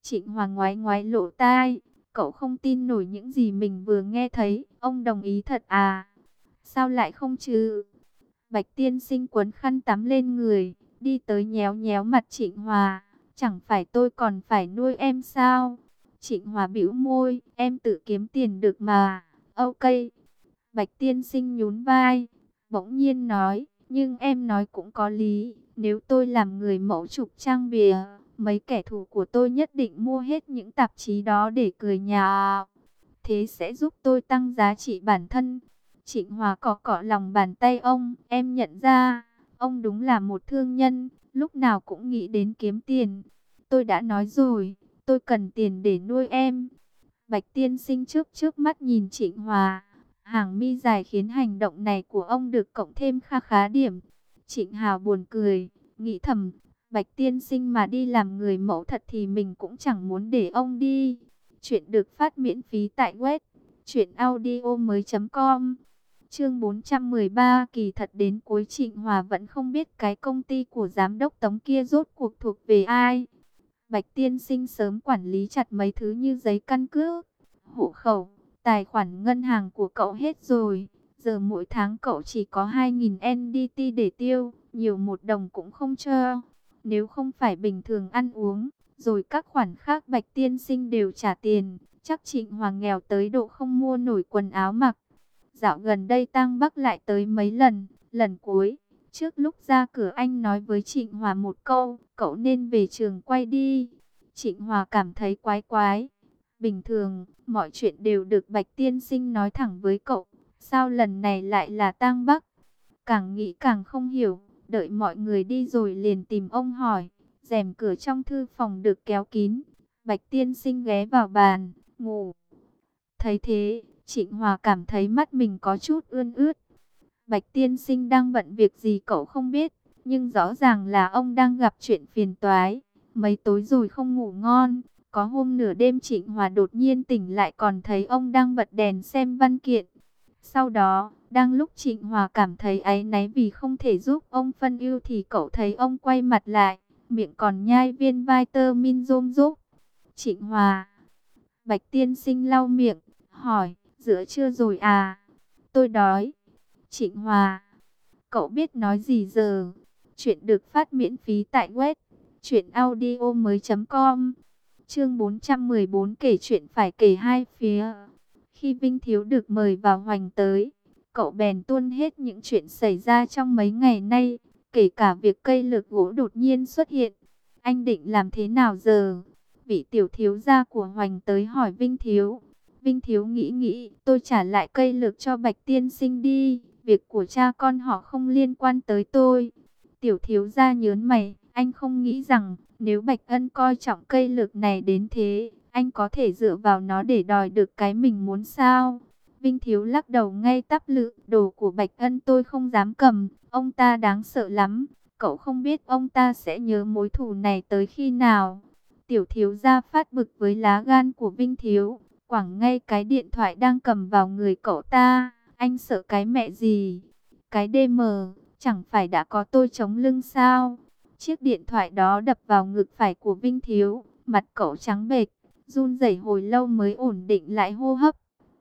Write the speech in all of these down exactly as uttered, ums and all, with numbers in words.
Trịnh Hòa ngoái ngoái lỗ tai, cậu không tin nổi những gì mình vừa nghe thấy. Ông đồng ý thật à? Sao lại không chứ? Bạch tiên sinh quấn khăn tắm lên người, đi tới nhéo nhéo mặt Trịnh Hòa. Chẳng phải tôi còn phải nuôi em sao? Trịnh Hòa bĩu môi, em tự kiếm tiền được mà. Ok. Bạch tiên sinh nhún vai, bỗng nhiên nói, nhưng em nói cũng có lý. Nếu tôi làm người mẫu chụp trang bìa, mấy kẻ thù của tôi nhất định mua hết những tạp chí đó để cười nhạo. Thế sẽ giúp tôi tăng giá trị bản thân. Trịnh Hòa cọ cọ lòng bàn tay ông, em nhận ra, ông đúng là một thương nhân, lúc nào cũng nghĩ đến kiếm tiền. Tôi đã nói rồi, tôi cần tiền để nuôi em. Bạch tiên sinh trước trước mắt nhìn Trịnh Hòa, hàng mi dài khiến hành động này của ông được cộng thêm kha khá điểm. Trịnh Hào buồn cười, nghĩ thầm, Bạch tiên sinh mà đi làm người mẫu thật thì mình cũng chẳng muốn để ông đi. Chuyện được phát miễn phí tại web truyện audio mới chấm com. Chương bốn trăm mười ba, kỳ thật đến cuối Trịnh Hòa vẫn không biết cái công ty của giám đốc Tống kia rốt cuộc thuộc về ai. Bạch tiên sinh sớm quản lý chặt mấy thứ như giấy căn cước, hộ khẩu, tài khoản ngân hàng của cậu hết rồi. Giờ mỗi tháng cậu chỉ có hai nghìn en đê tê để tiêu, nhiều một đồng cũng không cho. Nếu không phải bình thường ăn uống, rồi các khoản khác Bạch tiên sinh đều trả tiền, chắc Trịnh Hoàng nghèo tới độ không mua nổi quần áo mặc. Dạo gần đây Tang Bắc lại tới mấy lần, lần cuối, trước lúc ra cửa anh nói với Trịnh Hòa một câu, cậu nên về trường quay đi. Trịnh Hòa cảm thấy quái quái. Bình thường, mọi chuyện đều được Bạch tiên sinh nói thẳng với cậu, sao lần này lại là Tang Bắc? Càng nghĩ càng không hiểu, đợi mọi người đi rồi liền tìm ông hỏi. Rèm cửa trong thư phòng được kéo kín, Bạch tiên sinh ghé vào bàn, ngủ. Thấy thế, Trịnh Hòa cảm thấy mắt mình có chút ươn ướt. Bạch tiên sinh đang bận việc gì cậu không biết, nhưng rõ ràng là ông đang gặp chuyện phiền toái. Mấy tối rồi không ngủ ngon, có hôm nửa đêm Trịnh Hòa đột nhiên tỉnh lại còn thấy ông đang bật đèn xem văn kiện. Sau đó, đang lúc Trịnh Hòa cảm thấy áy náy vì không thể giúp ông phân ưu thì cậu thấy ông quay mặt lại, miệng còn nhai viên vitamin rôm rốp. Trịnh Hòa. Bạch tiên sinh lau miệng, hỏi, giữa trưa rồi à? Tôi đói. Trịnh Hòa. Cậu biết nói gì giờ? Chuyện được phát miễn phí tại web truyện audio mới chấm com. Chương bốn trăm mười bốn, kể chuyện phải kể hai phía. Khi Vinh Thiếu được mời vào Hoành tới, cậu bèn tuôn hết những chuyện xảy ra trong mấy ngày nay, kể cả việc cây lược gỗ đột nhiên xuất hiện. Anh định làm thế nào giờ? Vị tiểu thiếu gia của Hoành tới hỏi Vinh Thiếu. Vinh Thiếu nghĩ nghĩ, tôi trả lại cây lược cho Bạch tiên sinh đi, việc của cha con họ không liên quan tới tôi. Tiểu thiếu gia nhớn mày, anh không nghĩ rằng nếu Bạch Ân coi trọng cây lược này đến thế, anh có thể dựa vào nó để đòi được cái mình muốn sao? Vinh Thiếu lắc đầu ngay tắp lự, đồ của Bạch Ân tôi không dám cầm, ông ta đáng sợ lắm, cậu không biết ông ta sẽ nhớ mối thù này tới khi nào. Tiểu thiếu gia phát bực với lá gan của Vinh Thiếu, quẳng ngay cái điện thoại đang cầm vào người cậu ta. Anh sợ cái mẹ gì? Cái đê em, chẳng phải đã có tôi chống lưng sao? Chiếc điện thoại đó đập vào ngực phải của Vinh Thiếu, mặt cậu trắng bệch, run rẩy hồi lâu mới ổn định lại hô hấp.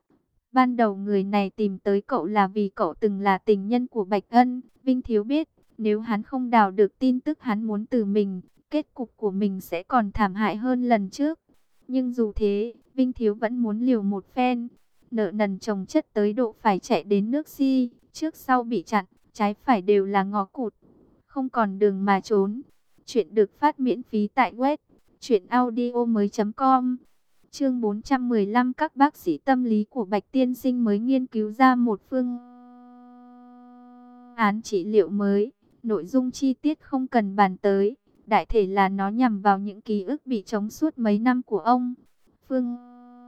Ban đầu người này tìm tới cậu là vì cậu từng là tình nhân của Bạch Ân. Vinh Thiếu biết, nếu hắn không đào được tin tức hắn muốn từ mình, kết cục của mình sẽ còn thảm hại hơn lần trước. Nhưng dù thế, Vinh Thiếu vẫn muốn liều một phen. Nợ nần chồng chất tới độ phải chạy đến nước Si, trước sau bị chặn, trái phải đều là ngõ cụt, không còn đường mà trốn. Chuyện được phát miễn phí tại web truyện audio mới chấm com. Chương bốn trăm mười lăm, các bác sĩ tâm lý của Bạch tiên sinh mới nghiên cứu ra một phương án trị liệu mới. Nội dung chi tiết không cần bàn tới, đại thể là nó nhằm vào những ký ức bị trống suốt mấy năm của ông. Phương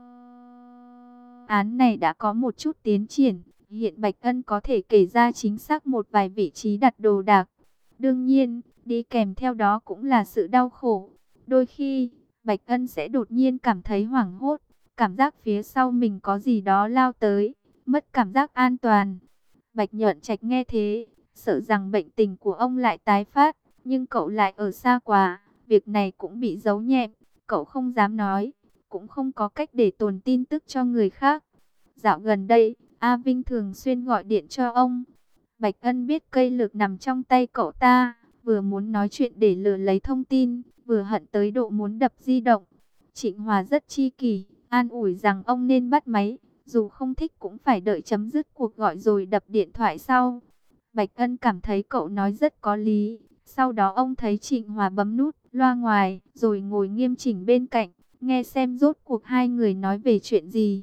án này đã có một chút tiến triển, hiện Bạch Ân có thể kể ra chính xác một vài vị trí đặt đồ đạc. Đương nhiên, đi kèm theo đó cũng là sự đau khổ. Đôi khi, Bạch Ân sẽ đột nhiên cảm thấy hoảng hốt, cảm giác phía sau mình có gì đó lao tới, mất cảm giác an toàn. Bạch Nhợn Trạch nghe thế, sợ rằng bệnh tình của ông lại tái phát, nhưng cậu lại ở xa quá, việc này cũng bị giấu nhẹm. cậu không dám nói, cũng không có cách để tồn tin tức cho người khác. Dạo gần đây, A Vinh thường xuyên gọi điện cho ông. Bạch Ân biết cây lược nằm trong tay cậu ta, vừa muốn nói chuyện để lừa lấy thông tin, vừa hận tới độ muốn đập di động. Trịnh Hòa rất chi kỷ, an ủi rằng ông nên bắt máy, dù không thích cũng phải đợi chấm dứt cuộc gọi rồi đập điện thoại sau. Bạch Ân cảm thấy cậu nói rất có lý. Sau đó ông thấy Trịnh Hòa bấm nút loa ngoài, rồi ngồi nghiêm chỉnh bên cạnh, nghe xem rốt cuộc hai người nói về chuyện gì.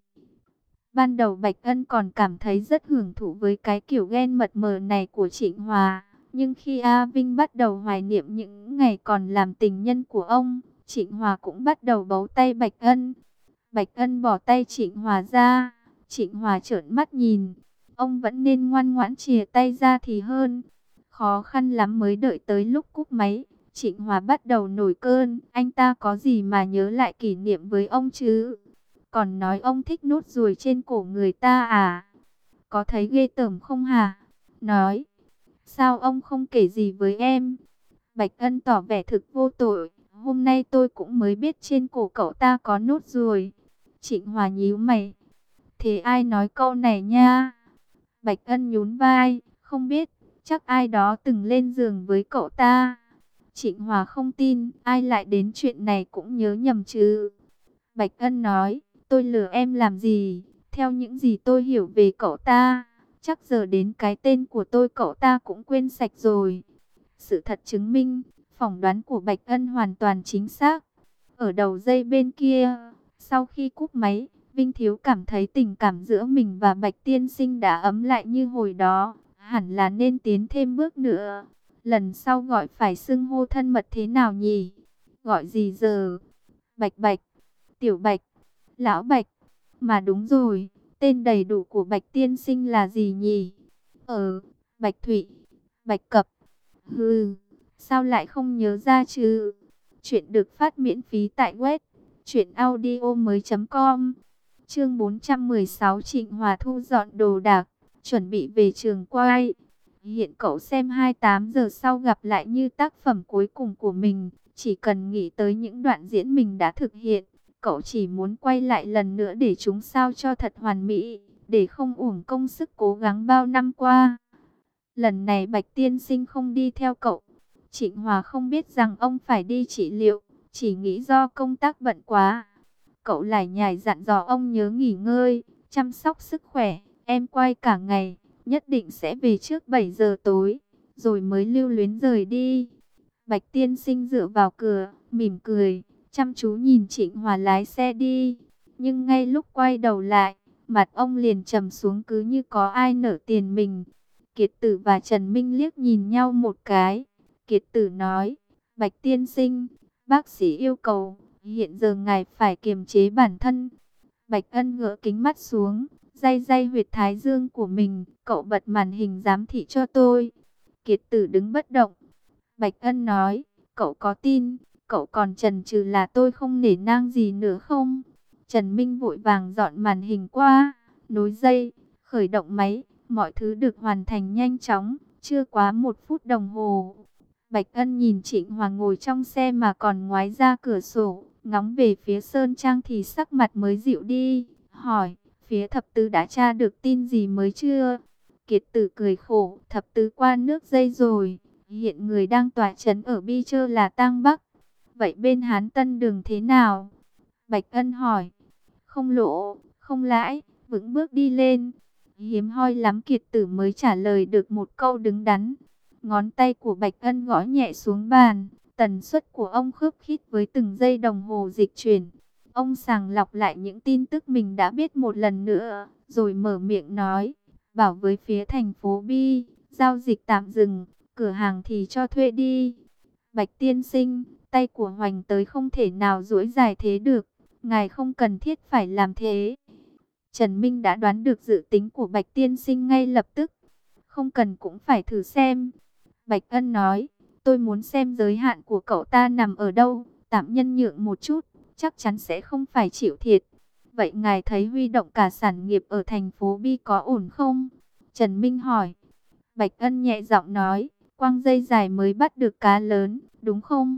Ban đầu Bạch Ân còn cảm thấy rất hưởng thụ với cái kiểu ghen mật mờ này của Trịnh Hòa. Nhưng khi A Vinh bắt đầu hoài niệm những ngày còn làm tình nhân của ông, Trịnh Hòa cũng bắt đầu bấu tay Bạch Ân. Bạch Ân bỏ tay Trịnh Hòa ra, Trịnh Hòa trợn mắt nhìn. Ông vẫn nên ngoan ngoãn chìa tay ra thì hơn. Khó khăn lắm mới đợi tới lúc cúp máy, Trịnh Hòa bắt đầu nổi cơn. Anh ta có gì mà nhớ lại kỷ niệm với ông chứ? Còn nói ông thích nốt ruồi trên cổ người ta à? Có thấy ghê tởm không hả? Nói, sao ông không kể gì với em? Bạch Ân tỏ vẻ thực vô tội. Hôm nay tôi cũng mới biết trên cổ cậu ta có nốt ruồi. Trịnh Hòa nhíu mày. Thế ai nói câu này nha? Bạch Ân nhún vai. Không biết, chắc ai đó từng lên giường với cậu ta. Trịnh Hòa không tin, ai lại đến chuyện này cũng nhớ nhầm chứ. Bạch Ân nói, tôi lừa em làm gì? Theo những gì tôi hiểu về cậu ta, chắc giờ đến cái tên của tôi cậu ta cũng quên sạch rồi. Sự thật chứng minh, phỏng đoán của Bạch Ân hoàn toàn chính xác. Ở đầu dây bên kia, sau khi cúp máy, Vinh Thiếu cảm thấy tình cảm giữa mình và Bạch Tiên Sinh đã ấm lại như hồi đó. Hẳn là nên tiến thêm bước nữa. Lần sau gọi phải xưng hô thân mật thế nào nhỉ? Gọi gì giờ? Bạch Bạch, Tiểu Bạch, Lão Bạch. Mà đúng rồi, tên đầy đủ của Bạch Tiên Sinh là gì nhỉ? Ờ, Bạch Thụy, Bạch Cập. Hừ, sao lại không nhớ ra chứ? Chuyện được phát miễn phí tại web truyện audio mới chấm com. Chương bốn trăm mười sáu, Trịnh Hòa thu dọn đồ đạc, chuẩn bị về trường quay. Hiện cậu xem hai mươi tám giờ sau gặp lại như tác phẩm cuối cùng của mình. Chỉ cần nghĩ tới những đoạn diễn mình đã thực hiện, cậu chỉ muốn quay lại lần nữa để chúng sao cho thật hoàn mỹ, để không uổng công sức cố gắng bao năm qua. Lần này Bạch Tiên Sinh không đi theo cậu. Trịnh Hòa không biết rằng ông phải đi trị liệu, chỉ nghĩ do công tác bận quá. Cậu lải nhải dặn dò ông nhớ nghỉ ngơi, chăm sóc sức khỏe. Em quay cả ngày, nhất định sẽ về trước bảy giờ tối, rồi mới lưu luyến rời đi. Bạch Tiên Sinh dựa vào cửa, mỉm cười, chăm chú nhìn Trịnh Hòa lái xe đi. Nhưng ngay lúc quay đầu lại, mặt ông liền trầm xuống cứ như có ai nợ tiền mình. Kiệt Tử và Trần Minh liếc nhìn nhau một cái. Kiệt Tử nói, Bạch Tiên Sinh, bác sĩ yêu cầu, hiện giờ ngài phải kiềm chế bản thân. Bạch Ân gỡ kính mắt xuống, day day huyệt thái dương của mình. Cậu bật màn hình giám thị cho tôi. Kiệt Tử đứng bất động. Bạch Ân nói, cậu có tin, cậu còn chần chừ là tôi không nể nang gì nữa không? Trần Minh vội vàng dọn màn hình qua, nối dây, khởi động máy. Mọi thứ được hoàn thành nhanh chóng, chưa quá một phút đồng hồ. Bạch Ân nhìn Trịnh Hòa ngồi trong xe mà còn ngoái ra cửa sổ, ngóng về phía Sơn Trang thì sắc mặt mới dịu đi, hỏi, phía thập tứ đã tra được tin gì mới chưa? Kiệt Tử cười khổ, thập tứ qua nước dây rồi, hiện người đang tọa trấn ở Bi Chơ là Tang Bắc. Vậy bên Hán Tân Đường thế nào? Bạch Ân hỏi, không lỗ, không lãi, vững bước đi lên. Hiếm hoi lắm Kiệt Tử mới trả lời được một câu đứng đắn. Ngón tay của Bạch Ân gõ nhẹ xuống bàn. Tần suất của ông khớp khít với từng giây đồng hồ dịch chuyển. Ông sàng lọc lại những tin tức mình đã biết một lần nữa, rồi mở miệng nói, bảo với phía thành phố Bi, giao dịch tạm dừng, cửa hàng thì cho thuê đi. Bạch Tiên Sinh, tay của Hoành tới không thể nào duỗi dài thế được, ngài không cần thiết phải làm thế. Trần Minh đã đoán được dự tính của Bạch Tiên Sinh ngay lập tức. Không cần cũng phải thử xem. Bạch Ân nói, tôi muốn xem giới hạn của cậu ta nằm ở đâu, tạm nhân nhượng một chút, chắc chắn sẽ không phải chịu thiệt. Vậy ngài thấy huy động cả sản nghiệp ở thành phố Bi có ổn không? Trần Minh hỏi. Bạch Ân nhẹ giọng nói, quăng dây dài mới bắt được cá lớn, đúng không?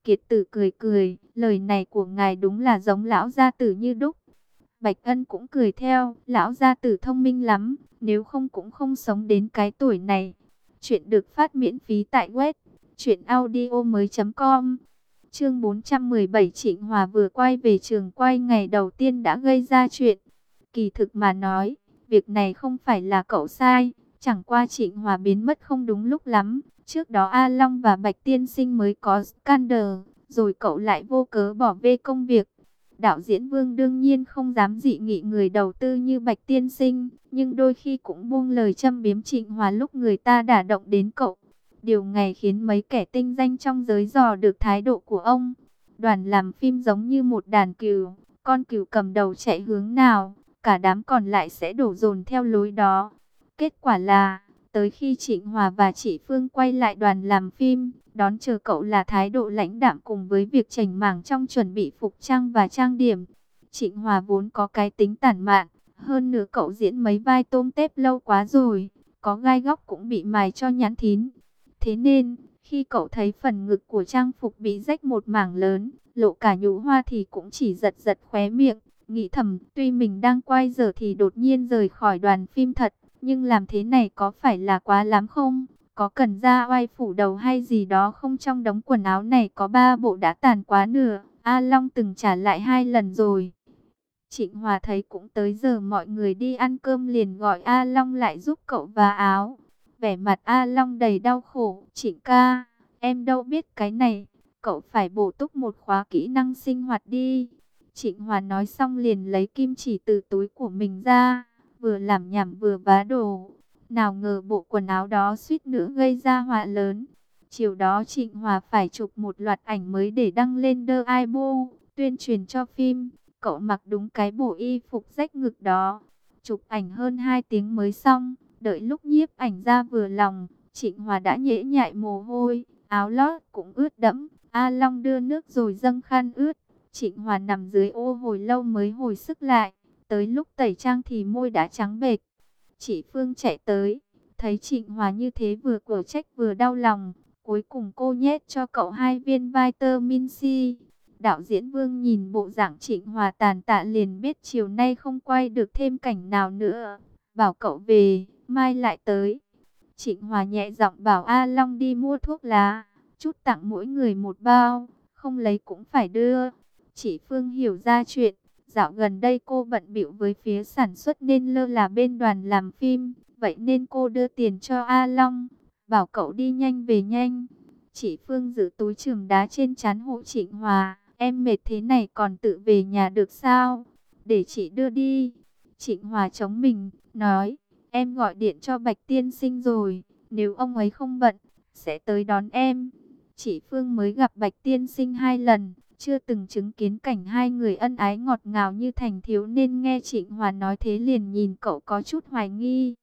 Kiệt Tử cười cười, lời này của ngài đúng là giống lão gia tử như đúc. Bạch Ân cũng cười theo, lão gia tử thông minh lắm, nếu không cũng không sống đến cái tuổi này. Chuyện được phát miễn phí tại web truyện audio mới chấm com. Chương bốn trăm mười bảy, Trịnh Hòa vừa quay về trường quay ngày đầu tiên đã gây ra chuyện. Kỳ thực mà nói, việc này không phải là cậu sai, chẳng qua Trịnh Hòa biến mất không đúng lúc lắm. Trước đó A Long và Bạch Tiên Sinh mới có scandal, rồi cậu lại vô cớ bỏ bê công việc. Đạo diễn Vương đương nhiên không dám dị nghị người đầu tư như Bạch Tiên Sinh, nhưng đôi khi cũng buông lời châm biếm Trịnh Hòa lúc người ta đả động đến cậu. Điều này khiến mấy kẻ tinh danh trong giới dò được thái độ của ông. Đoàn làm phim giống như một đàn cừu, con cừu cầm đầu chạy hướng nào, cả đám còn lại sẽ đổ dồn theo lối đó. Kết quả là, tới khi Trịnh Hòa và chị Phương quay lại đoàn làm phim, đón chờ cậu là thái độ lãnh đạm cùng với việc chảnh mảng trong chuẩn bị phục trang và trang điểm. Trịnh Hòa vốn có cái tính tản mạn, hơn nữa cậu diễn mấy vai tôm tép lâu quá rồi, có gai góc cũng bị mài cho nhẵn thín. Thế nên, khi cậu thấy phần ngực của trang phục bị rách một mảng lớn, lộ cả nhũ hoa thì cũng chỉ giật giật khóe miệng, nghĩ thầm tuy mình đang quay giờ thì đột nhiên rời khỏi đoàn phim thật, nhưng làm thế này có phải là quá lắm không? Có cần ra oai phủ đầu hay gì đó không? Trong đống quần áo này có ba bộ đã tàn quá nửa, A Long từng trả lại hai lần rồi. Trịnh Hòa thấy cũng tới giờ mọi người đi ăn cơm liền gọi A Long lại giúp cậu vá áo. Vẻ mặt A Long đầy đau khổ. Trịnh ca, em đâu biết cái này, cậu phải bổ túc một khóa kỹ năng sinh hoạt đi. Trịnh Hòa nói xong liền lấy kim chỉ từ túi của mình ra, vừa làm nhảm vừa vá đồ. Nào ngờ bộ quần áo đó suýt nữa gây ra họa lớn. Chiều đó Trịnh Hòa phải chụp một loạt ảnh mới để đăng lên The Weibo, tuyên truyền cho phim. Cậu mặc đúng cái bộ y phục rách ngực đó. Chụp ảnh hơn hai tiếng mới xong. Đợi lúc nhiếp ảnh ra vừa lòng, Trịnh Hòa đã nhễ nhại mồ hôi, áo lót cũng ướt đẫm. A Long đưa nước rồi dâng khăn ướt. Trịnh Hòa nằm dưới ô hồi lâu mới hồi sức lại. Tới lúc tẩy trang thì môi đã trắng bệch. Chị Phương chạy tới, thấy Trịnh Hòa như thế vừa cổ trách vừa đau lòng. Cuối cùng cô nhét cho cậu hai viên vitamin C. Đạo diễn Vương nhìn bộ dạng Trịnh Hòa tàn tạ liền biết chiều nay không quay được thêm cảnh nào nữa. Bảo cậu về, mai lại tới. Trịnh Hòa nhẹ giọng bảo A Long đi mua thuốc lá, chút tặng mỗi người một bao, không lấy cũng phải đưa. Chị Phương hiểu ra chuyện, dạo gần đây cô bận bịu với phía sản xuất nên lơ là bên đoàn làm phim, vậy nên cô đưa tiền cho A Long, bảo cậu đi nhanh về nhanh. Chị Phương giữ túi chườm đá trên trán hộ Trịnh Hòa, em mệt thế này còn tự về nhà được sao? Để chị đưa đi. Trịnh Hòa chống mình, nói, em gọi điện cho Bạch Tiên Sinh rồi, nếu ông ấy không bận, sẽ tới đón em. Chị Phương mới gặp Bạch Tiên Sinh hai lần, chưa từng chứng kiến cảnh hai người ân ái ngọt ngào như thành thiếu nên nghe Trịnh Hòa nói thế liền nhìn cậu có chút hoài nghi.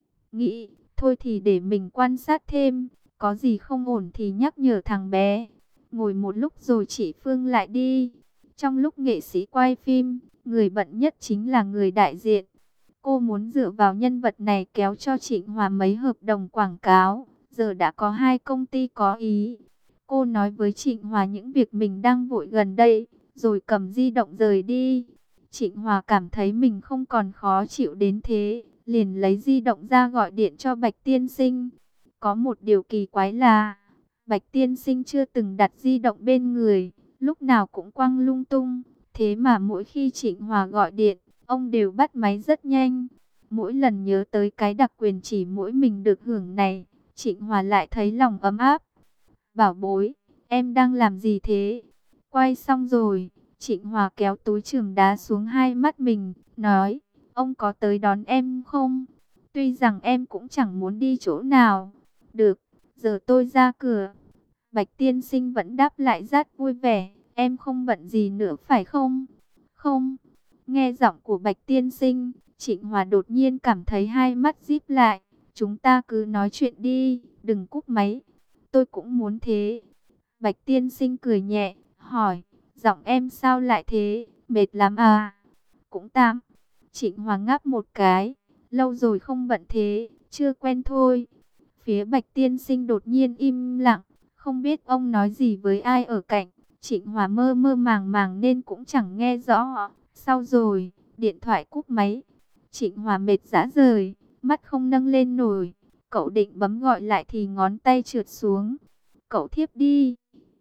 Nghĩ, thôi thì để mình quan sát thêm, có gì không ổn thì nhắc nhở thằng bé. Ngồi một lúc rồi chị Phương lại đi. Trong lúc nghệ sĩ quay phim, người bận nhất chính là người đại diện. Cô muốn dựa vào nhân vật này kéo cho Trịnh Hòa mấy hợp đồng quảng cáo. Giờ đã có hai công ty có ý. Cô nói với Trịnh Hòa những việc mình đang vội gần đây, rồi cầm di động rời đi. Trịnh Hòa cảm thấy mình không còn khó chịu đến thế, liền lấy di động ra gọi điện cho Bạch Tiên Sinh. Có một điều kỳ quái là, Bạch Tiên Sinh chưa từng đặt di động bên người, lúc nào cũng quăng lung tung. Thế mà mỗi khi Trịnh Hòa gọi điện, ông đều bắt máy rất nhanh. Mỗi lần nhớ tới cái đặc quyền chỉ mỗi mình được hưởng này, Trịnh Hòa lại thấy lòng ấm áp. Bảo bối, em đang làm gì thế? Quay xong rồi, Trịnh Hòa kéo túi chườm đá xuống hai mắt mình, nói, ông có tới đón em không? Tuy rằng em cũng chẳng muốn đi chỗ nào. Được, giờ tôi ra cửa. Bạch Tiên Sinh vẫn đáp lại rất vui vẻ, em không bận gì nữa phải không? Không. Nghe giọng của Bạch Tiên Sinh, Trịnh Hòa đột nhiên cảm thấy hai mắt díp lại. Chúng ta cứ nói chuyện đi, đừng cúp máy. Tôi cũng muốn thế. Bạch Tiên Sinh cười nhẹ, hỏi, giọng em sao lại thế, mệt lắm à? Cũng tạm. Trịnh Hòa ngáp một cái, lâu rồi không bận thế, chưa quen thôi. Phía Bạch Tiên Sinh đột nhiên im lặng, Không biết ông nói gì với ai ở cạnh. Trịnh Hòa mơ mơ màng màng nên cũng chẳng nghe rõ. Sau rồi, điện thoại cúp máy. Trịnh Hòa mệt rã rời, mắt không nâng lên nổi. Cậu định bấm gọi lại thì ngón tay trượt xuống. Cậu thiếp đi.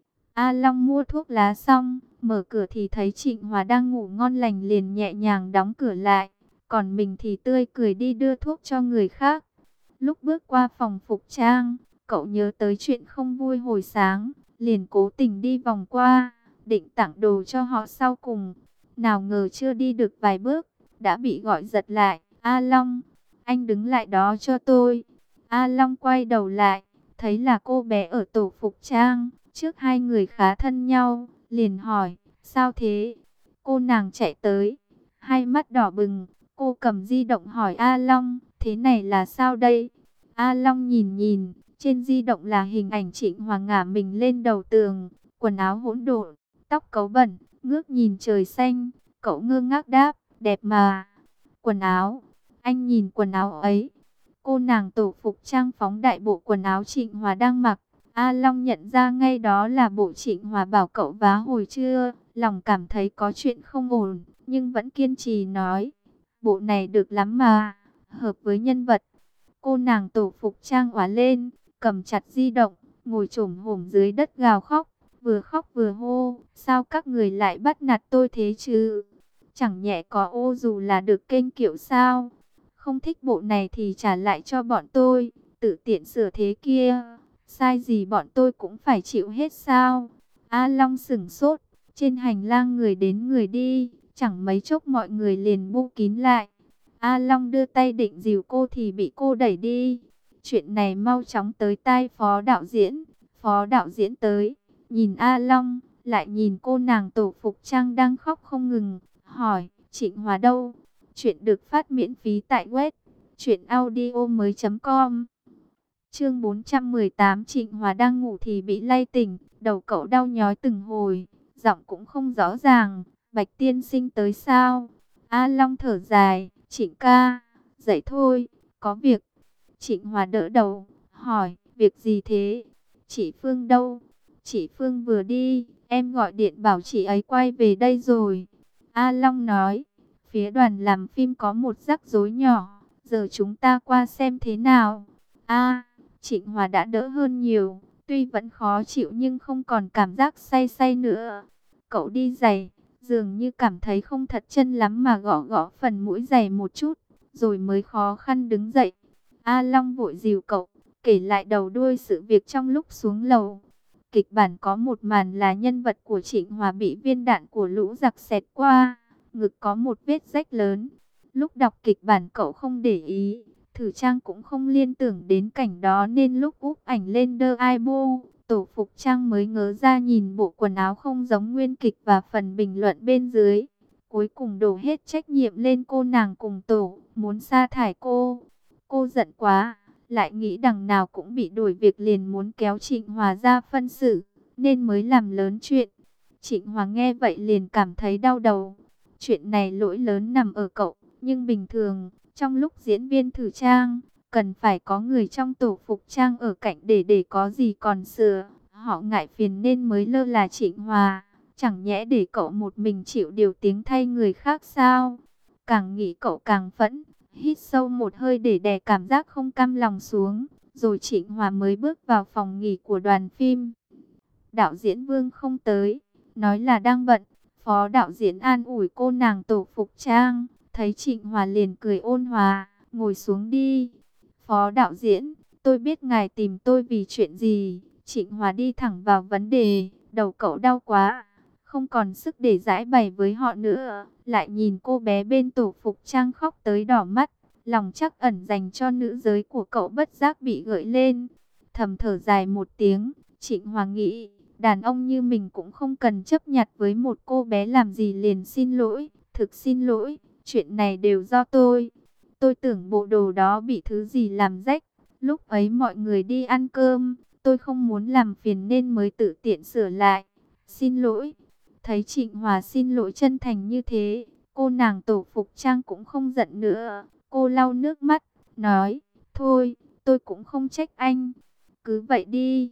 A Long mua thuốc lá xong, mở cửa thì thấy Trịnh Hòa đang ngủ ngon lành, liền nhẹ nhàng đóng cửa lại. Còn mình thì tươi cười đi đưa thuốc cho người khác. Lúc bước qua phòng phục trang, cậu nhớ tới chuyện không vui hồi sáng, liền cố tình đi vòng qua, định tặng đồ cho họ sau cùng. Nào ngờ chưa đi được vài bước, đã bị gọi giật lại. A Long, anh đứng lại đó cho tôi. A Long quay đầu lại, thấy là cô bé ở tổ phục trang. Trước hai người khá thân nhau, liền hỏi, sao thế? Cô nàng chạy tới, hai mắt đỏ bừng, cô cầm di động hỏi A Long, thế này là sao đây? A Long nhìn nhìn, trên di động là hình ảnh Trịnh Hòa ngả mình lên đầu tường, quần áo hỗn độn, tóc cấu bẩn, ngước nhìn trời xanh. Cậu ngơ ngác đáp, đẹp mà. Quần áo, anh nhìn quần áo ấy. Cô nàng tổ phục trang phóng đại bộ quần áo Trịnh Hòa đang mặc. A Long nhận ra ngay đó là bộ Trịnh Hòa bảo cậu vá hồi trưa. Lòng cảm thấy có chuyện không ổn, nhưng vẫn kiên trì nói, bộ này được lắm mà, hợp với nhân vật. Cô nàng tổ phục trang òa lên, cầm chặt di động, ngồi chồm hổm dưới đất gào khóc, vừa khóc vừa hô, sao các người lại bắt nạt tôi thế chứ? Chẳng nhẹ có ô dù là được kênh kiệu sao? Không thích bộ này thì trả lại cho bọn tôi, tự tiện sửa thế kia, sai gì bọn tôi cũng phải chịu hết sao? A Long sửng sốt, trên hành lang người đến người đi, chẳng mấy chốc mọi người liền bu kín lại. A Long đưa tay định dìu cô thì bị cô đẩy đi. Chuyện này mau chóng tới tai phó đạo diễn. Phó đạo diễn tới, nhìn A Long, lại nhìn cô nàng tổ phục trang đang khóc không ngừng, hỏi, Trịnh Hòa đâu? Chuyện được phát miễn phí tại web truyệnaudiomoi chấm com. Chương bốn trăm mười tám, Trịnh Hòa đang ngủ thì bị lay tỉnh, đầu cậu đau nhói từng hồi, giọng cũng không rõ ràng. Bạch tiên sinh tới sao? A Long thở dài, Trịnh ca, dậy thôi, có việc. Trịnh Hòa đỡ đầu, hỏi, việc gì thế? Chị Phương đâu? Chị Phương vừa đi, em gọi điện bảo chị ấy quay về đây rồi. A Long nói, phía đoàn làm phim có một rắc rối nhỏ, giờ chúng ta qua xem thế nào. A, Trịnh Hòa đã đỡ hơn nhiều, tuy vẫn khó chịu nhưng không còn cảm giác say say nữa. Cậu đi giày, dường như cảm thấy không thật chân lắm mà gõ gõ phần mũi giày một chút, rồi mới khó khăn đứng dậy. A Long vội dìu cậu, kể lại đầu đuôi sự việc trong lúc xuống lầu. Kịch bản có một màn là nhân vật của Trịnh Hòa bị viên đạn của lũ giặc xẹt qua, ngực có một vết rách lớn. Lúc đọc kịch bản cậu không để ý, thử trang cũng không liên tưởng đến cảnh đó nên lúc úp ảnh lên The Aibo, tổ phục trang mới ngớ ra nhìn bộ quần áo không giống nguyên kịch và phần bình luận bên dưới. Cuối cùng đổ hết trách nhiệm lên cô nàng cùng tổ, muốn sa thải cô. Cô giận quá, lại nghĩ đằng nào cũng bị đuổi việc liền muốn kéo Trịnh Hòa ra phân xử, nên mới làm lớn chuyện. Trịnh Hòa nghe vậy liền cảm thấy đau đầu. Chuyện này lỗi lớn nằm ở cậu, nhưng bình thường, trong lúc diễn viên thử trang, cần phải có người trong tổ phục trang ở cạnh để để có gì còn sửa. Họ ngại phiền nên mới lơ là Trịnh Hòa. Chẳng nhẽ để cậu một mình chịu điều tiếng thay người khác sao? Càng nghĩ cậu càng phẫn, hít sâu một hơi để đè cảm giác không cam lòng xuống. Rồi Trịnh Hòa mới bước vào phòng nghỉ của đoàn phim. Đạo diễn Vương không tới, nói là đang bận. Phó đạo diễn an ủi cô nàng tổ phục trang, thấy Trịnh Hòa liền cười ôn hòa, ngồi xuống đi. Phó đạo diễn, tôi biết ngài tìm tôi vì chuyện gì. Trịnh Hòa đi thẳng vào vấn đề, đầu cậu đau quá, không còn sức để giải bày với họ nữa. Lại nhìn cô bé bên tổ phục trang khóc tới đỏ mắt, lòng chắc ẩn dành cho nữ giới của cậu bất giác bị gợi lên. Thầm thở dài một tiếng, Trịnh Hòa nghĩ, đàn ông như mình cũng không cần chấp nhặt với một cô bé làm gì liền xin lỗi, thực xin lỗi, chuyện này đều do tôi. Tôi tưởng bộ đồ đó bị thứ gì làm rách, lúc ấy mọi người đi ăn cơm, tôi không muốn làm phiền nên mới tự tiện sửa lại. Xin lỗi. Thấy Trịnh Hòa xin lỗi chân thành như thế, cô nàng tổ phục trang cũng không giận nữa. Cô lau nước mắt, nói, thôi, tôi cũng không trách anh. Cứ vậy đi.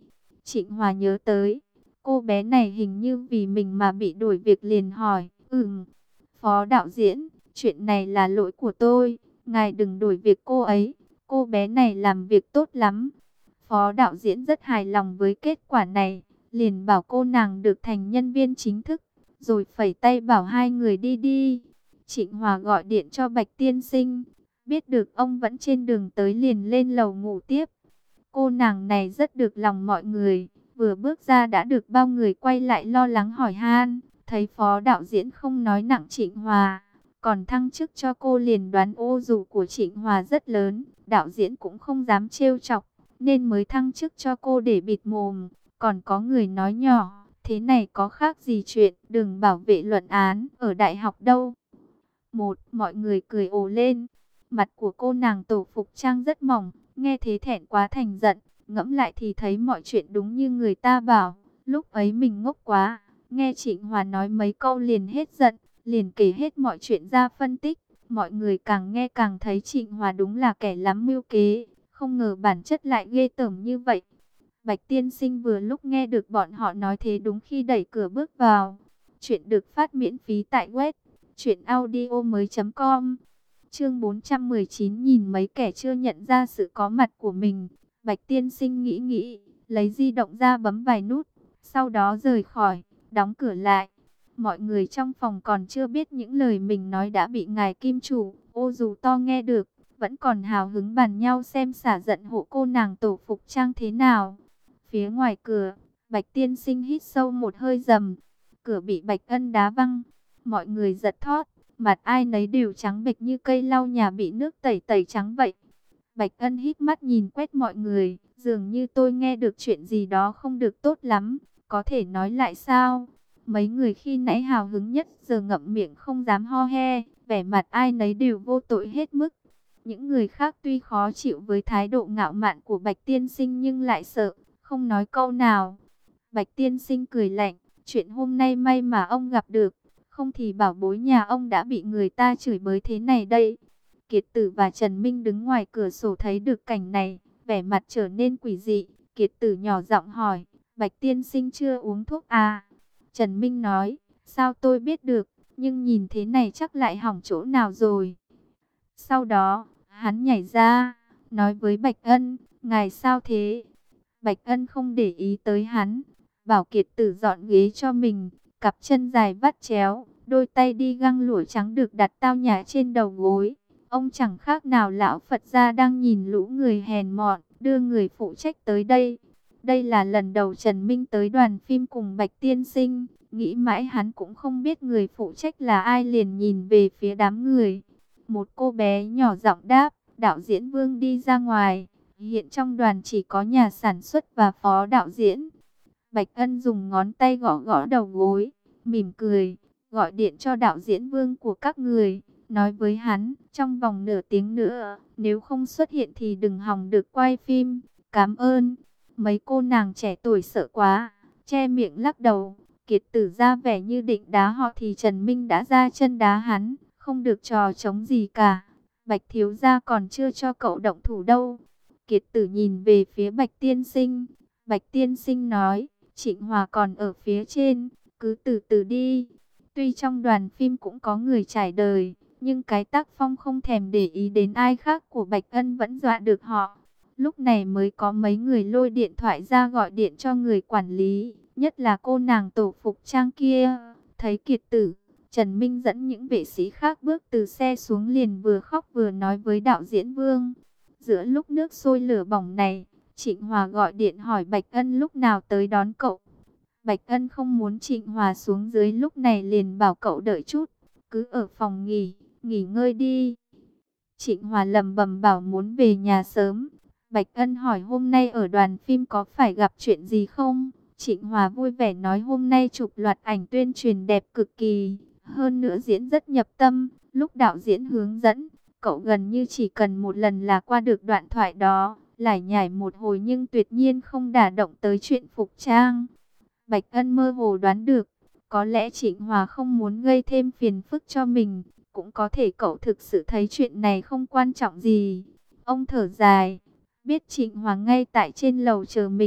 Trịnh Hòa nhớ tới, cô bé này hình như vì mình mà bị đuổi việc liền hỏi, ừm, Phó đạo diễn, chuyện này là lỗi của tôi, ngài đừng đuổi việc cô ấy, cô bé này làm việc tốt lắm. Phó đạo diễn rất hài lòng với kết quả này, liền bảo cô nàng được thành nhân viên chính thức, rồi phẩy tay bảo hai người đi đi. Trịnh Hòa gọi điện cho Bạch Tiên Sinh, biết được ông vẫn trên đường tới liền lên lầu ngủ tiếp. Cô nàng này rất được lòng mọi người, vừa bước ra đã được bao người quay lại lo lắng hỏi han. Thấy phó đạo diễn không nói nặng Trịnh Hòa, còn thăng chức cho cô liền đoán ô dù của Trịnh Hòa rất lớn, đạo diễn cũng không dám trêu chọc, nên mới thăng chức cho cô để bịt mồm. Còn có người nói nhỏ, thế này có khác gì chuyện đừng bảo vệ luận án ở đại học đâu. Một, mọi người cười ồ lên, mặt của cô nàng tổ phục trang rất mỏng, nghe thế thẹn quá thành giận, ngẫm lại thì thấy mọi chuyện đúng như người ta bảo, lúc ấy mình ngốc quá. Nghe Trịnh Hòa nói mấy câu liền hết giận, liền kể hết mọi chuyện ra phân tích. Mọi người càng nghe càng thấy Trịnh Hòa đúng là kẻ lắm mưu kế, không ngờ bản chất lại ghê tởm như vậy. Bạch Tiên Sinh vừa lúc nghe được bọn họ nói thế đúng khi đẩy cửa bước vào. Chuyện được phát miễn phí tại web truyện audio mới chấm com. Chương bốn trăm mười chín, nhìn mấy kẻ chưa nhận ra sự có mặt của mình. Bạch Tiên Sinh nghĩ nghĩ, lấy di động ra bấm vài nút, sau đó rời khỏi, đóng cửa lại. Mọi người trong phòng còn chưa biết những lời mình nói đã bị ngài kim chủ, ô dù to nghe được, vẫn còn hào hứng bàn nhau xem xả giận hộ cô nàng tổ phục trang thế nào. Phía ngoài cửa, Bạch Tiên Sinh hít sâu một hơi dầm, cửa bị Bạch Ân đá văng, mọi người giật thót, mặt ai nấy đều trắng bệch như cây lau nhà bị nước tẩy tẩy trắng vậy. Bạch Ân hít mắt nhìn quét mọi người, dường như tôi nghe được chuyện gì đó không được tốt lắm, có thể nói lại sao? Mấy người khi nãy hào hứng nhất giờ ngậm miệng không dám ho he, vẻ mặt ai nấy đều vô tội hết mức. Những người khác tuy khó chịu với thái độ ngạo mạn của Bạch Tiên Sinh nhưng lại sợ, không nói câu nào. Bạch Tiên Sinh cười lạnh, chuyện hôm nay may mà ông gặp được, không thì bảo bối nhà ông đã bị người ta chửi bới thế này đây. Kiệt Tử và Trần Minh đứng ngoài cửa sổ thấy được cảnh này, vẻ mặt trở nên quỷ dị. Kiệt Tử nhỏ giọng hỏi, Bạch Tiên Sinh chưa uống thuốc à? Trần Minh nói, sao tôi biết được, nhưng nhìn thế này chắc lại hỏng chỗ nào rồi. Sau đó, hắn nhảy ra, nói với Bạch Ân, ngài sao thế? Bạch Ân không để ý tới hắn, bảo Kiệt Tử dọn ghế cho mình, cặp chân dài vắt chéo, đôi tay đi găng lụa trắng được đặt tao nhã trên đầu gối. Ông chẳng khác nào lão Phật gia đang nhìn lũ người hèn mọn, đưa người phụ trách tới đây. Đây là lần đầu Trần Minh tới đoàn phim cùng Bạch Tiên Sinh, nghĩ mãi hắn cũng không biết người phụ trách là ai liền nhìn về phía đám người. Một cô bé nhỏ giọng đáp, đạo diễn Vương đi ra ngoài, hiện trong đoàn chỉ có nhà sản xuất và phó đạo diễn. Bạch Ân dùng ngón tay gõ gõ đầu gối, mỉm cười, gọi điện cho đạo diễn Vương của các người, nói với hắn, trong vòng nửa tiếng nữa, nếu không xuất hiện thì đừng hòng được quay phim, cảm ơn. Mấy cô nàng trẻ tuổi sợ quá, che miệng lắc đầu. Kiệt Tử ra vẻ như định đá họ thì Trần Minh đã ra chân đá hắn, không được trò chống gì cả. Bạch thiếu gia còn chưa cho cậu động thủ đâu. Kiệt Tử nhìn về phía Bạch Tiên Sinh. Bạch Tiên Sinh nói, Trịnh Hòa còn ở phía trên, cứ từ từ đi. Tuy trong đoàn phim cũng có người trải đời, nhưng cái tác phong không thèm để ý đến ai khác của Bạch Ân vẫn dọa được họ. Lúc này mới có mấy người lôi điện thoại ra gọi điện cho người quản lý, nhất là cô nàng tổ phục trang kia. Thấy Kiệt Tử, Trần Minh dẫn những vệ sĩ khác bước từ xe xuống liền vừa khóc vừa nói với đạo diễn Vương. Giữa lúc nước sôi lửa bỏng này, Trịnh Hòa gọi điện hỏi Bạch Ân lúc nào tới đón cậu. Bạch Ân không muốn Trịnh Hòa xuống dưới lúc này liền bảo cậu đợi chút, cứ ở phòng nghỉ, nghỉ ngơi đi. Trịnh Hòa lầm bầm bảo muốn về nhà sớm. Bạch Ân hỏi hôm nay ở đoàn phim có phải gặp chuyện gì không? Trịnh Hòa vui vẻ nói hôm nay chụp loạt ảnh tuyên truyền đẹp cực kỳ, hơn nữa diễn rất nhập tâm. Lúc đạo diễn hướng dẫn, cậu gần như chỉ cần một lần là qua được đoạn thoại đó, lải nhải một hồi nhưng tuyệt nhiên không đả động tới chuyện phục trang. Bạch Ân mơ hồ đoán được, có lẽ Trịnh Hòa không muốn gây thêm phiền phức cho mình, cũng có thể cậu thực sự thấy chuyện này không quan trọng gì. Ông thở dài, biết Trịnh Hòa ngay tại trên lầu chờ mình,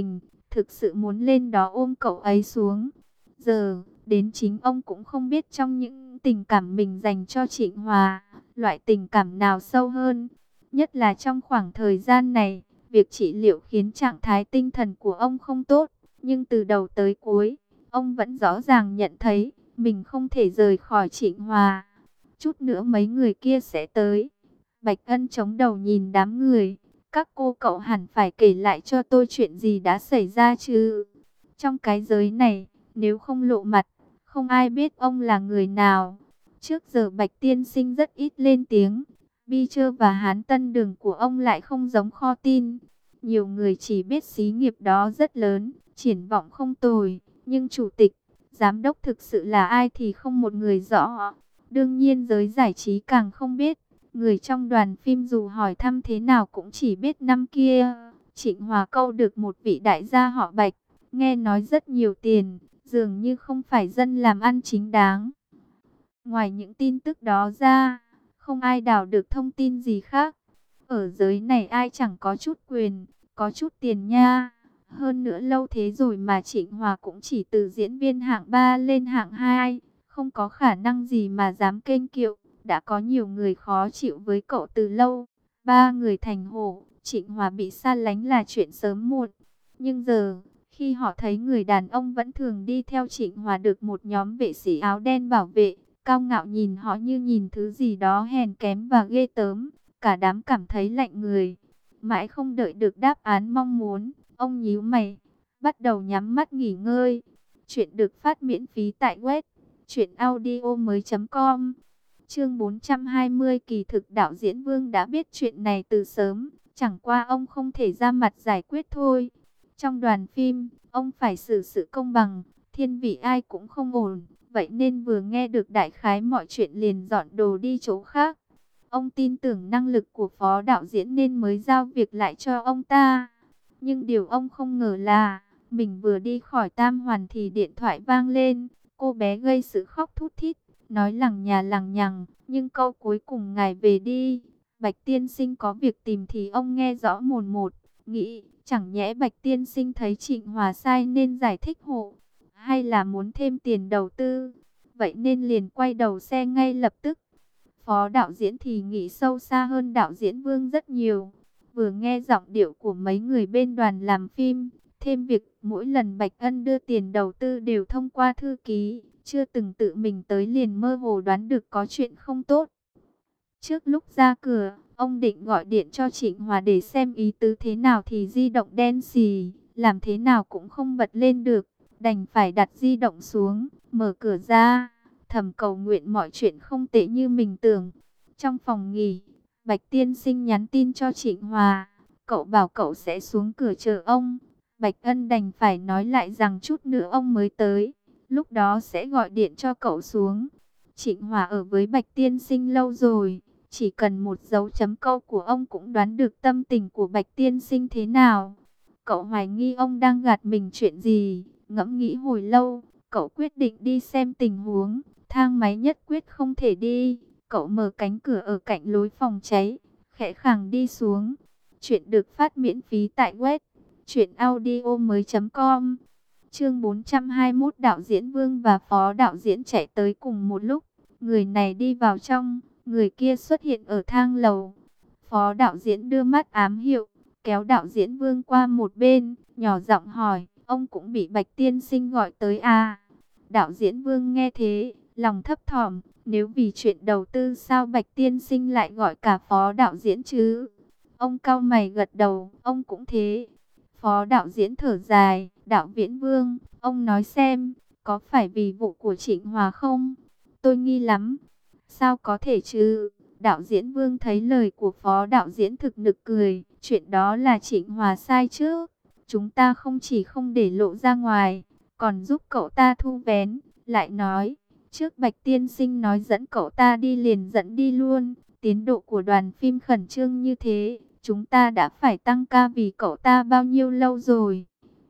thực sự muốn lên đó ôm cậu ấy xuống. Giờ, đến chính ông cũng không biết trong những tình cảm mình dành cho Trịnh Hòa, loại tình cảm nào sâu hơn. Nhất là trong khoảng thời gian này, việc trị liệu khiến trạng thái tinh thần của ông không tốt. Nhưng từ đầu tới cuối, ông vẫn rõ ràng nhận thấy mình không thể rời khỏi Trịnh Hòa. Chút nữa mấy người kia sẽ tới. Bạch Ân chống đầu nhìn đám người. Các cô cậu hẳn phải kể lại cho tôi chuyện gì đã xảy ra chứ. Trong cái giới này, nếu không lộ mặt, không ai biết ông là người nào. Trước giờ Bạch Tiên Sinh rất ít lên tiếng. Bi Trơ và Hán Tân Đường của ông lại không giống kho tin. Nhiều người chỉ biết xí nghiệp đó rất lớn, triển vọng không tồi. Nhưng chủ tịch, giám đốc thực sự là ai thì không một người rõ. Đương nhiên giới giải trí càng không biết. Người trong đoàn phim dù hỏi thăm thế nào cũng chỉ biết năm kia, Trịnh Hòa câu được một vị đại gia họ Bạch, nghe nói rất nhiều tiền, dường như không phải dân làm ăn chính đáng. Ngoài những tin tức đó ra, không ai đào được thông tin gì khác. Ở giới này ai chẳng có chút quyền, có chút tiền nha. Hơn nữa lâu thế rồi mà Trịnh Hòa cũng chỉ từ diễn viên hạng ba lên hạng hai, không có khả năng gì mà dám kênh kiệu. Đã có nhiều người khó chịu với cậu từ lâu. Ba người thành hổ, Trịnh Hòa bị xa lánh là chuyện sớm muộn. Nhưng giờ, khi họ thấy người đàn ông vẫn thường đi theo Trịnh Hòa được một nhóm vệ sĩ áo đen bảo vệ, cao ngạo nhìn họ như nhìn thứ gì đó hèn kém và ghê tởm, cả đám cảm thấy lạnh người. Mãi không đợi được đáp án mong muốn, ông nhíu mày, bắt đầu nhắm mắt nghỉ ngơi. Chuyện được phát miễn phí tại web truyện audio mới chấm com. Chương bốn trăm hai mươi, kỳ thực đạo diễn Vương đã biết chuyện này từ sớm, chẳng qua ông không thể ra mặt giải quyết thôi. Trong đoàn phim, ông phải xử sự công bằng, thiên vị ai cũng không ổn, vậy nên vừa nghe được đại khái mọi chuyện liền dọn đồ đi chỗ khác. Ông tin tưởng năng lực của phó đạo diễn nên mới giao việc lại cho ông ta. Nhưng điều ông không ngờ là, mình vừa đi khỏi Tam Hoàn thì điện thoại vang lên, cô bé gây sự khóc thút thít. Nói lằng nhà lằng nhằng, nhưng câu cuối cùng ngài về đi. Bạch tiên sinh có việc tìm thì ông nghe rõ mồn một, nghĩ chẳng nhẽ Bạch tiên sinh thấy Trịnh Hòa sai nên giải thích hộ, hay là muốn thêm tiền đầu tư, vậy nên liền quay đầu xe ngay lập tức. Phó đạo diễn thì nghĩ sâu xa hơn đạo diễn Vương rất nhiều, vừa nghe giọng điệu của mấy người bên đoàn làm phim, thêm việc mỗi lần Bạch Ân đưa tiền đầu tư đều thông qua thư ký, chưa từng tự mình tới liền mơ hồ đoán được có chuyện không tốt. Trước lúc ra cửa, ông định gọi điện cho Trịnh Hòa để xem ý tứ thế nào thì di động đen xì, làm thế nào cũng không bật lên được, đành phải đặt di động xuống, mở cửa ra, thầm cầu nguyện mọi chuyện không tệ như mình tưởng. Trong phòng nghỉ, Bạch Tiên Sinh nhắn tin cho Trịnh Hòa, cậu bảo cậu sẽ xuống cửa chờ ông. Bạch Ân đành phải nói lại rằng chút nữa ông mới tới, lúc đó sẽ gọi điện cho cậu xuống. Trịnh Hòa ở với Bạch Tiên Sinh lâu rồi, chỉ cần một dấu chấm câu của ông cũng đoán được tâm tình của Bạch Tiên Sinh thế nào. Cậu hoài nghi ông đang gạt mình chuyện gì, ngẫm nghĩ hồi lâu, cậu quyết định đi xem tình huống. Thang máy nhất quyết không thể đi, cậu mở cánh cửa ở cạnh lối phòng cháy, khẽ khàng đi xuống. Chuyện được phát miễn phí tại web truyện audio mới chấm com. Chương bốn trăm hai mươi mốt, đạo diễn Vương và phó đạo diễn chạy tới cùng một lúc. Người này đi vào trong, người kia xuất hiện ở thang lầu. Phó đạo diễn đưa mắt ám hiệu, kéo đạo diễn Vương qua một bên, nhỏ giọng hỏi, ông cũng bị Bạch Tiên Sinh gọi tới à? Đạo diễn Vương nghe thế, lòng thấp thỏm, nếu vì chuyện đầu tư sao Bạch Tiên Sinh lại gọi cả phó đạo diễn chứ? Ông cau mày gật đầu, ông cũng thế. Phó đạo diễn thở dài, đạo diễn Vương, ông nói xem, có phải vì vụ của Trịnh Hòa không? Tôi nghi lắm. Sao có thể chứ? Đạo diễn Vương thấy lời của phó đạo diễn thực nực cười, chuyện đó là Trịnh Hòa sai chứ. Chúng ta không chỉ không để lộ ra ngoài, còn giúp cậu ta thu vén, lại nói, trước Bạch Tiên Sinh nói dẫn cậu ta đi liền dẫn đi luôn, tiến độ của đoàn phim khẩn trương như thế, chúng ta đã phải tăng ca vì cậu ta bao nhiêu lâu rồi.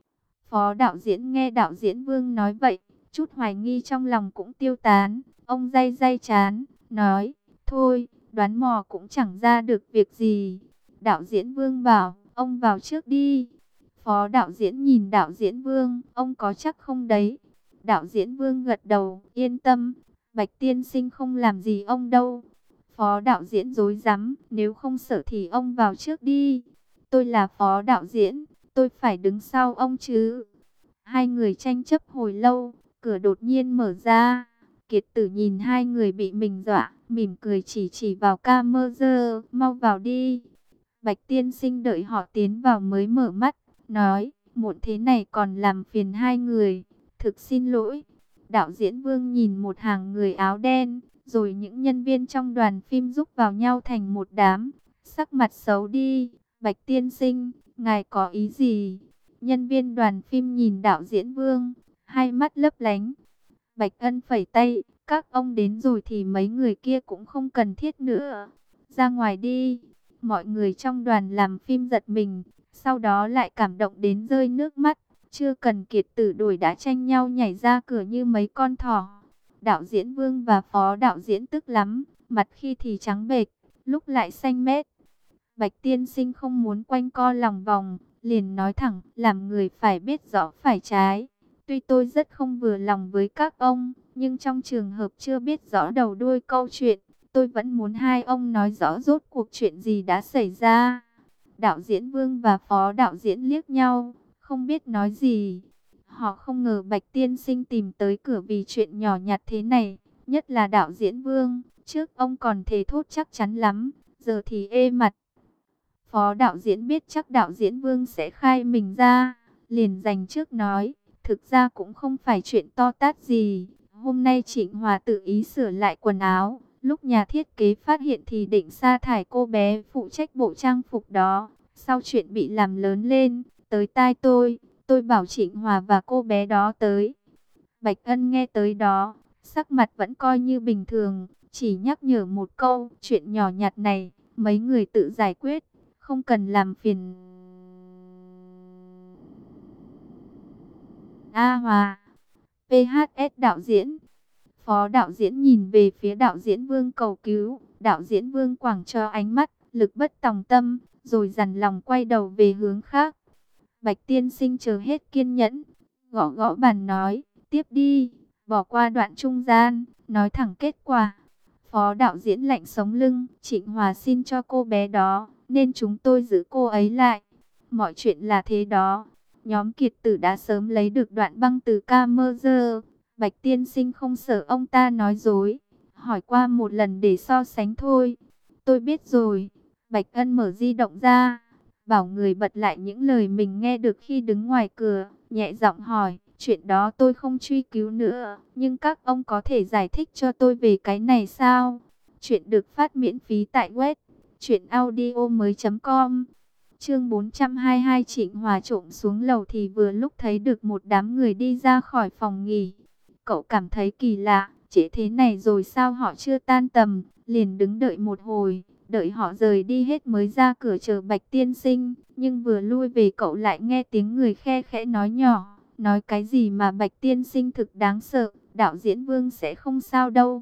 Phó đạo diễn nghe đạo diễn Vương nói vậy, chút hoài nghi trong lòng cũng tiêu tán, ông day day chán, nói, thôi, đoán mò cũng chẳng ra được việc gì. Đạo diễn Vương bảo, ông vào trước đi. Phó đạo diễn nhìn đạo diễn Vương, ông có chắc không đấy? Đạo diễn Vương gật đầu, yên tâm, Bạch tiên sinh không làm gì ông đâu. Phó đạo diễn rối rắm, nếu không sợ thì ông vào trước đi. Tôi là phó đạo diễn, tôi phải đứng sau ông chứ. Hai người tranh chấp hồi lâu, cửa đột nhiên mở ra. Kiệt Tử nhìn hai người bị mình dọa, mỉm cười chỉ chỉ vào camera, mau vào đi. Bạch tiên sinh đợi họ tiến vào mới mở mắt, nói, muộn thế này còn làm phiền hai người, thực xin lỗi. Đạo diễn Vương nhìn một hàng người áo đen, rồi những nhân viên trong đoàn phim rúc vào nhau thành một đám, sắc mặt xấu đi. Bạch tiên sinh, ngài có ý gì? Nhân viên đoàn phim nhìn đạo diễn Vương, hai mắt lấp lánh. Bạch Ân phẩy tay, các ông đến rồi thì mấy người kia cũng không cần thiết nữa. Ra ngoài đi. Mọi người trong đoàn làm phim giật mình, sau đó lại cảm động đến rơi nước mắt. Chưa cần Kiệt Tử đuổi đã tranh nhau nhảy ra cửa như mấy con thỏ. Đạo diễn Vương và phó đạo diễn tức lắm, mặt khi thì trắng bệch, lúc lại xanh mét. Bạch tiên sinh không muốn quanh co lòng vòng, liền nói thẳng, làm người phải biết rõ phải trái. Tuy tôi rất không vừa lòng với các ông, nhưng trong trường hợp chưa biết rõ đầu đuôi câu chuyện, tôi vẫn muốn hai ông nói rõ rốt cuộc chuyện gì đã xảy ra. Đạo diễn Vương và phó đạo diễn liếc nhau, không biết nói gì. Họ không ngờ Bạch tiên sinh tìm tới cửa vì chuyện nhỏ nhặt thế này, nhất là đạo diễn Vương. Trước ông còn thề thốt chắc chắn lắm, giờ thì ê mặt. Phó đạo diễn biết chắc đạo diễn Vương sẽ khai mình ra, liền dành trước nói, thực ra cũng không phải chuyện to tát gì. Hôm nay Trịnh Hòa tự ý sửa lại quần áo, lúc nhà thiết kế phát hiện thì định sa thải cô bé phụ trách bộ trang phục đó. Sau chuyện bị làm lớn lên, tới tai tôi, tôi bảo Trịnh Hòa và cô bé đó tới. Bạch Ân nghe tới đó, sắc mặt vẫn coi như bình thường, chỉ nhắc nhở một câu, chuyện nhỏ nhặt này, mấy người tự giải quyết, không cần làm phiền. A Hòa, pê hát ét đạo diễn. Phó đạo diễn nhìn về phía đạo diễn Vương cầu cứu, đạo diễn Vương quẳng cho ánh mắt, lực bất tòng tâm, rồi dằn lòng quay đầu về hướng khác. Bạch tiên sinh chờ hết kiên nhẫn, gõ gõ bàn nói, tiếp đi, bỏ qua đoạn trung gian, nói thẳng kết quả. Phó đạo diễn lạnh sống lưng, Trịnh Hòa xin cho cô bé đó, nên chúng tôi giữ cô ấy lại. Mọi chuyện là thế đó. Nhóm Kiệt Tử đã sớm lấy được đoạn băng từ camera. Bạch tiên sinh không sợ ông ta nói dối, hỏi qua một lần để so sánh thôi. Tôi biết rồi. Bạch Ân mở di động ra, bảo người bật lại những lời mình nghe được khi đứng ngoài cửa, nhẹ giọng hỏi, chuyện đó tôi không truy cứu nữa, nhưng các ông có thể giải thích cho tôi về cái này sao? Chuyện được phát miễn phí tại web truyện audio mới chấm com. Chương bốn trăm hai mươi hai. Trịnh Hòa trộm xuống lầu thì vừa lúc thấy được một đám người đi ra khỏi phòng nghỉ. Cậu cảm thấy kỳ lạ, trễ thế này rồi sao họ chưa tan tầm, liền đứng đợi một hồi, đợi họ rời đi hết mới ra cửa chờ Bạch tiên sinh. Nhưng vừa lui về cậu lại nghe tiếng người khe khẽ nói nhỏ, nói cái gì mà Bạch tiên sinh thực đáng sợ, đạo diễn Vương sẽ không sao đâu.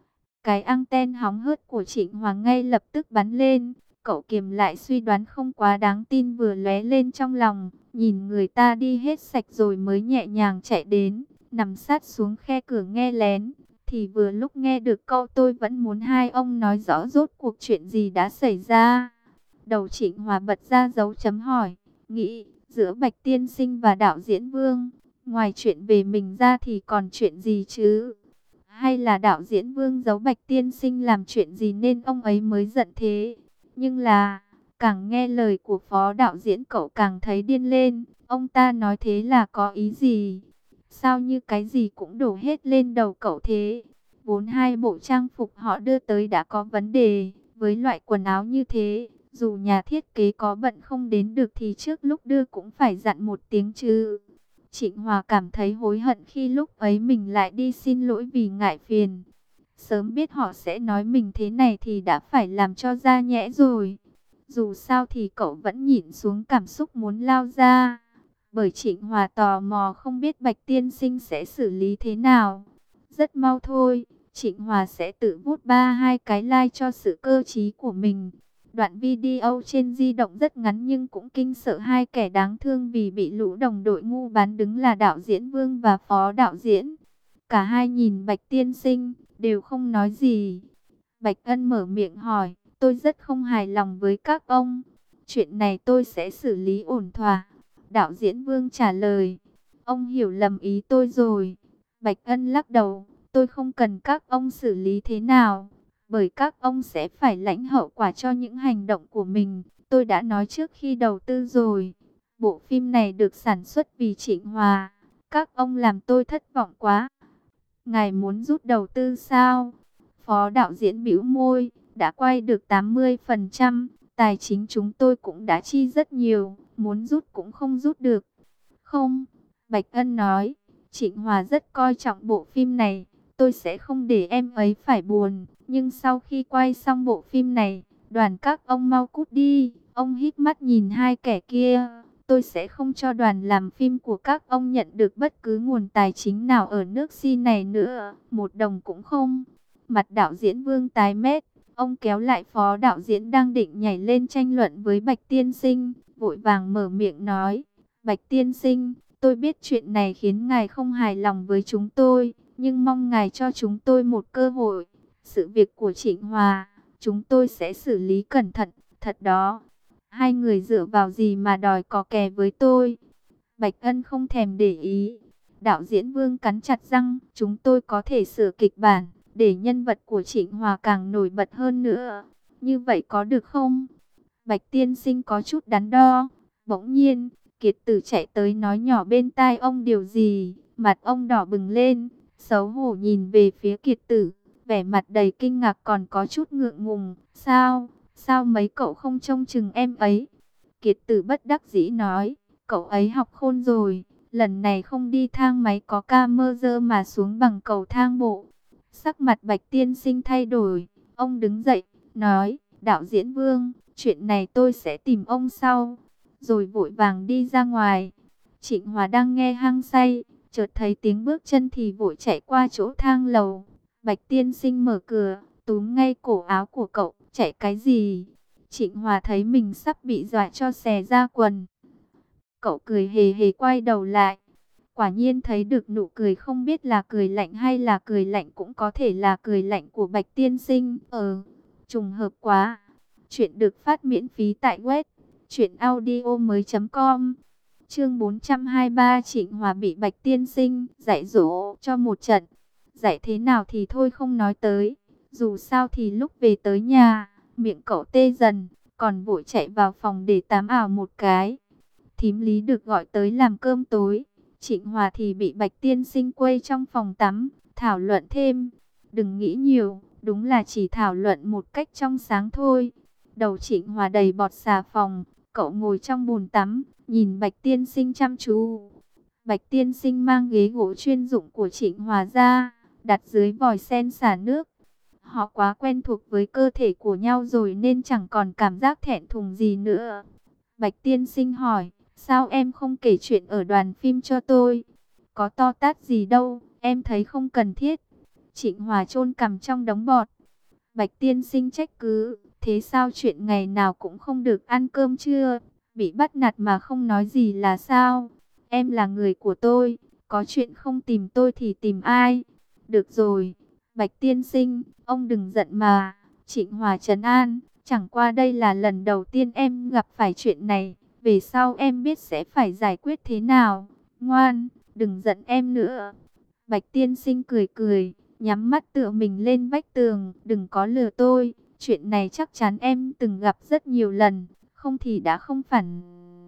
Cái anten hóng hớt của Trịnh Hoàng ngay lập tức bắn lên. Cậu kiềm lại suy đoán không quá đáng tin vừa lóe lên trong lòng, nhìn người ta đi hết sạch rồi mới nhẹ nhàng chạy đến, nằm sát xuống khe cửa nghe lén. Thì vừa lúc nghe được câu tôi vẫn muốn hai ông nói rõ rốt cuộc chuyện gì đã xảy ra. Đầu Trịnh Hòa bật ra dấu chấm hỏi, nghĩ giữa Bạch tiên sinh và đạo diễn Vương, ngoài chuyện về mình ra thì còn chuyện gì chứ? Hay là đạo diễn Vương giấu Bạch tiên sinh làm chuyện gì nên ông ấy mới giận thế? Nhưng là, càng nghe lời của phó đạo diễn cậu càng thấy điên lên. Ông ta nói thế là có ý gì? Sao như cái gì cũng đổ hết lên đầu cậu thế? Vốn hai bộ trang phục họ đưa tới đã có vấn đề. Với loại quần áo như thế, dù nhà thiết kế có bận không đến được thì trước lúc đưa cũng phải dặn một tiếng chứ. Trịnh Hòa cảm thấy hối hận khi lúc ấy mình lại đi xin lỗi vì ngại phiền. Sớm biết họ sẽ nói mình thế này thì đã phải làm cho ra nhẽ rồi. Dù sao thì cậu vẫn nhịn xuống cảm xúc muốn lao ra. Bởi Trịnh Hòa tò mò không biết Bạch tiên sinh sẽ xử lý thế nào. Rất mau thôi, Trịnh Hòa sẽ tự vút ba hai cái like cho sự cơ trí của mình. Đoạn video trên di động rất ngắn nhưng cũng kinh sợ hai kẻ đáng thương vì bị lũ đồng đội ngu bán đứng là đạo diễn Vương và phó đạo diễn. Cả hai nhìn Bạch tiên sinh, đều không nói gì. Bạch Ân mở miệng hỏi, tôi rất không hài lòng với các ông. Chuyện này tôi sẽ xử lý ổn thỏa. Đạo diễn Vương trả lời, ông hiểu lầm ý tôi rồi. Bạch Ân lắc đầu, tôi không cần các ông xử lý thế nào, bởi các ông sẽ phải lãnh hậu quả cho những hành động của mình. Tôi đã nói trước khi đầu tư rồi, bộ phim này được sản xuất vì Trịnh Hòa. Các ông làm tôi thất vọng quá. Ngài muốn rút đầu tư sao? Phó đạo diễn bĩu môi, đã quay được tám mươi phần trăm, tài chính chúng tôi cũng đã chi rất nhiều, muốn rút cũng không rút được. Không, Bạch Ân nói, Trịnh Hòa rất coi trọng bộ phim này, tôi sẽ không để em ấy phải buồn, nhưng sau khi quay xong bộ phim này, đoàn các ông mau cút đi. Ông híp mắt nhìn hai kẻ kia, tôi sẽ không cho đoàn làm phim của các ông nhận được bất cứ nguồn tài chính nào ở nước Xi này nữa, một đồng cũng không. Mặt đạo diễn Vương tái mét, ông kéo lại phó đạo diễn đang định nhảy lên tranh luận với Bạch tiên sinh, vội vàng mở miệng nói, Bạch tiên sinh, tôi biết chuyện này khiến ngài không hài lòng với chúng tôi, nhưng mong ngài cho chúng tôi một cơ hội. Sự việc của Trịnh Hòa, chúng tôi sẽ xử lý cẩn thận, thật đó. Hai người dựa vào gì mà đòi cò kè với tôi? Bạch Ân không thèm để ý. Đạo diễn Vương cắn chặt răng, chúng tôi có thể sửa kịch bản, để nhân vật của Trịnh Hòa càng nổi bật hơn nữa. Như vậy có được không? Bạch tiên sinh có chút đắn đo. Bỗng nhiên, Kiệt Tử chạy tới nói nhỏ bên tai ông điều gì, mặt ông đỏ bừng lên, xấu hổ nhìn về phía Kiệt Tử, vẻ mặt đầy kinh ngạc còn có chút ngượng ngùng. Sao? Sao mấy cậu không trông chừng em ấy? Kiệt Tử bất đắc dĩ nói, cậu ấy học khôn rồi, lần này không đi thang máy có camera mà xuống bằng cầu thang bộ. Sắc mặt Bạch tiên sinh thay đổi, ông đứng dậy, nói, đạo diễn Vương, chuyện này tôi sẽ tìm ông sau. Rồi vội vàng đi ra ngoài. Trịnh Hòa đang nghe hăng say, chợt thấy tiếng bước chân thì vội chạy qua chỗ thang lầu. Bạch tiên sinh mở cửa, túm ngay cổ áo của cậu, chạy cái gì? Trịnh Hòa thấy mình sắp bị dọa cho xè ra quần. Cậu cười hề hề quay đầu lại. Quả nhiên thấy được nụ cười, không biết là cười lạnh hay là cười lạnh, cũng có thể là cười lạnh của Bạch tiên sinh. Ờ, trùng hợp quá. Chuyện được phát miễn phí tại web truyện audio mới chấm com. Chương bốn trăm hai mươi ba, Trịnh Hòa bị Bạch tiên sinh dạy dỗ cho một trận. Dạy thế nào thì thôi không nói tới. Dù sao thì lúc về tới nhà, miệng cậu tê dần, còn vội chạy vào phòng để tắm ảo một cái. Thím Lý được gọi tới làm cơm tối. Trịnh Hòa thì bị Bạch tiên sinh quây trong phòng tắm, thảo luận thêm. Đừng nghĩ nhiều, đúng là chỉ thảo luận một cách trong sáng thôi. Đầu Trịnh Hòa đầy bọt xà phòng, cậu ngồi trong bồn tắm, nhìn Bạch tiên sinh chăm chú. Bạch tiên sinh mang ghế gỗ chuyên dụng của Trịnh Hòa ra, đặt dưới vòi sen xả nước. Họ quá quen thuộc với cơ thể của nhau rồi nên chẳng còn cảm giác thẹn thùng gì nữa. Bạch tiên sinh hỏi, sao em không kể chuyện ở đoàn phim cho tôi? Có to tát gì đâu, em thấy không cần thiết. Trịnh Hòa chôn cằm trong đống bọt. Bạch tiên sinh trách cứ, thế sao chuyện ngày nào cũng không được ăn cơm trưa? Bị bắt nạt mà không nói gì là sao? Em là người của tôi, có chuyện không tìm tôi thì tìm ai? Được rồi, Bạch tiên sinh, ông đừng giận mà. Trịnh Hòa trấn an, chẳng qua đây là lần đầu tiên em gặp phải chuyện này, về sau em biết sẽ phải giải quyết thế nào. Ngoan, đừng giận em nữa. Bạch tiên sinh cười cười, nhắm mắt tựa mình lên vách tường, đừng có lừa tôi, chuyện này chắc chắn em từng gặp rất nhiều lần, không thì đã không phản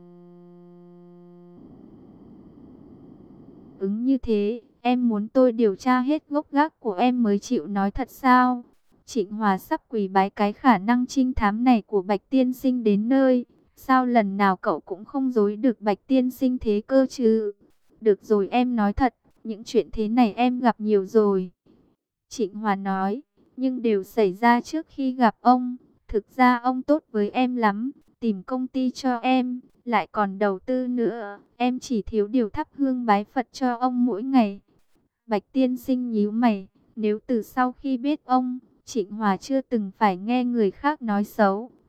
ứng như thế. Em muốn tôi điều tra hết gốc gác của em mới chịu nói thật sao? Trịnh Hòa sắp quỳ bái cái khả năng trinh thám này của Bạch tiên sinh đến nơi. Sao lần nào cậu cũng không dối được Bạch tiên sinh thế cơ chứ? Được rồi, em nói thật, những chuyện thế này em gặp nhiều rồi. Trịnh Hòa nói, nhưng đều xảy ra trước khi gặp ông. Thực ra ông tốt với em lắm, tìm công ty cho em, lại còn đầu tư nữa. Em chỉ thiếu điều thắp hương bái Phật cho ông mỗi ngày. Bạch tiên sinh nhíu mày, nếu từ sau khi biết ông, Trịnh Hòa chưa từng phải nghe người khác nói xấu,